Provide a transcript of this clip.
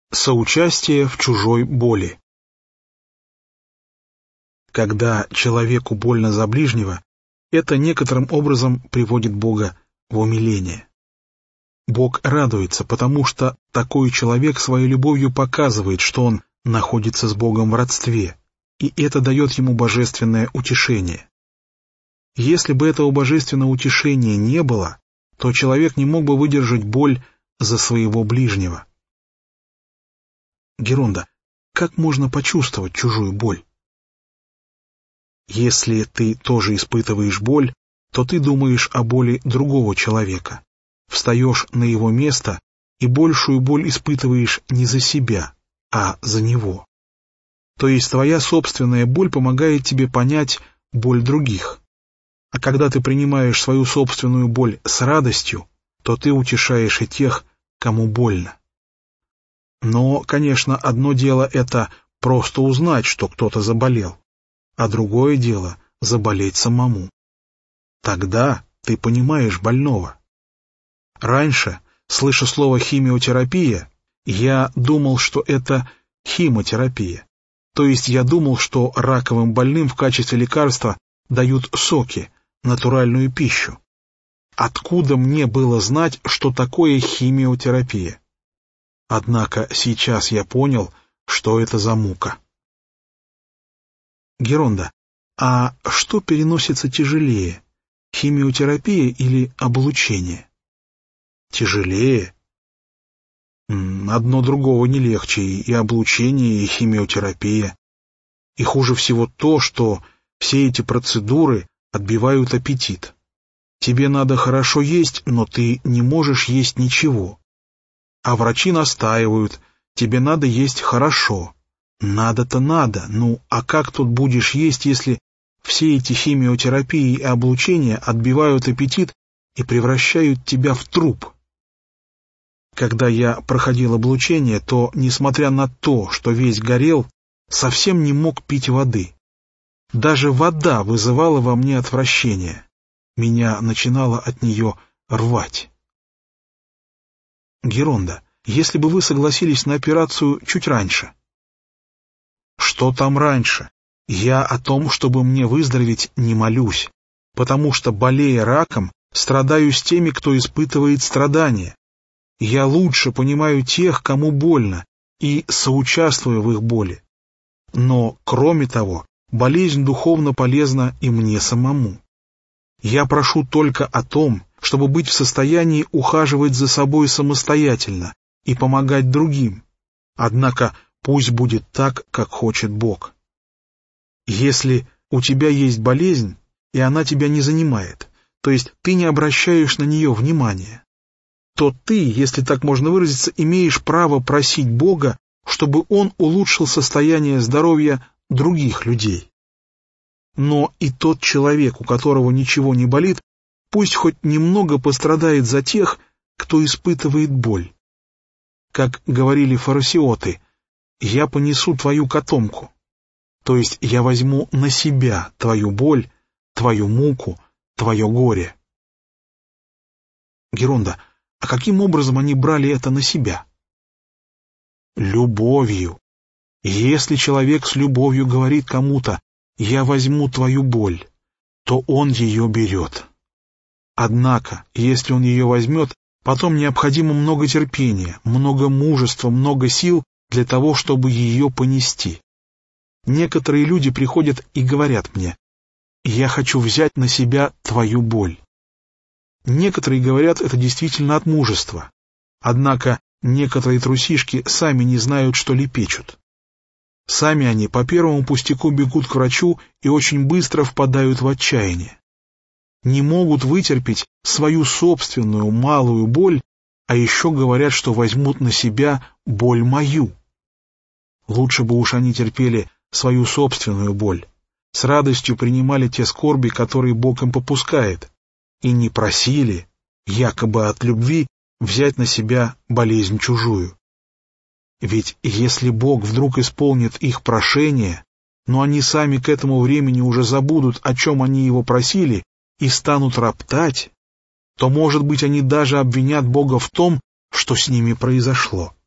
Соучастие в чужой боли. Когда человеку больно за ближнего, это некоторым образом приводит Бога в умиление. Бог радуется, потому что такой человек своей любовью показывает, что он находится с Богом в родстве, и это дает ему божественное утешение. Если бы этого божественного утешения не было, то человек не мог бы выдержать боль за своего ближнего. Геронда, как можно почувствовать чужую боль? Если ты тоже испытываешь боль, то ты думаешь о боли другого человека, встаешь на его место и большую боль испытываешь не за себя, а за него. То есть твоя собственная боль помогает тебе понять боль других. А когда ты принимаешь свою собственную боль с радостью, то ты утешаешь и тех, кому больно. Но, конечно, одно дело — это просто узнать, что кто-то заболел, а другое дело — заболеть самому. Тогда ты понимаешь больного. Раньше, слыша слово «химиотерапия», я думал, что это химотерапия. То есть я думал, что раковым больным в качестве лекарства дают соки, натуральную пищу. Откуда мне было знать, что такое химиотерапия? Однако сейчас я понял, что это за мука. Геронда, а что переносится тяжелее, химиотерапия или облучение? Тяжелее? Одно другого не легче, и облучение, и химиотерапия. И хуже всего то, что все эти процедуры отбивают аппетит. Тебе надо хорошо есть, но ты не можешь есть ничего. А врачи настаивают, тебе надо есть хорошо. Надо-то надо, а как тут будешь есть, если все эти химиотерапии и облучения отбивают аппетит и превращают тебя в труп? Когда я проходил облучение, то, несмотря на то, что весь горел, совсем не мог пить воды. Даже вода вызывала во мне отвращение. Меня начинало от нее рвать. Геронда, если бы вы согласились на операцию чуть раньше? Что там раньше? Я о том, чтобы мне выздороветь, не молюсь, потому что, болея раком, страдаю с теми, кто испытывает страдания. Я лучше понимаю тех, кому больно, и соучаствую в их боли. Но, кроме того, болезнь духовно полезна и мне самому. Я прошу только о том, чтобы быть в состоянии ухаживать за собой самостоятельно и помогать другим. Однако пусть будет так, как хочет Бог. Если у тебя есть болезнь, и она тебя не занимает, то есть ты не обращаешь на нее внимания, то ты, если так можно выразиться, имеешь право просить Бога, чтобы Он улучшил состояние здоровья других людей. Но и тот человек, у которого ничего не болит, пусть хоть немного пострадает за тех, кто испытывает боль. Как говорили фарисеоты, «Я понесу твою котомку», то есть я возьму на себя твою боль, твою муку, твое горе. Геронда, а каким образом они брали это на себя? Любовью. Если человек с любовью говорит кому-то «я возьму твою боль», то он ее берет. Однако, если он ее возьмет, потом необходимо много терпения, много мужества, много сил для того, чтобы ее понести. Некоторые люди приходят и говорят мне: «Я хочу взять на себя твою боль». Некоторые говорят это действительно от мужества. Однако некоторые трусишки сами не знают, что лепечут. Сами они по первому пустяку бегут к врачу и очень быстро впадают в отчаяние. Не могут вытерпеть свою собственную малую боль, а еще говорят, что возьмут на себя боль мою. Лучше бы уж они терпели свою собственную боль, с радостью принимали те скорби, которые Бог им попускает, и не просили, якобы от любви, взять на себя болезнь чужую. Ведь если Бог вдруг исполнит их прошение, но они сами к этому времени уже забудут, о чем они его просили, и станут роптать, то, может быть, они даже обвинят Бога в том, что с ними произошло.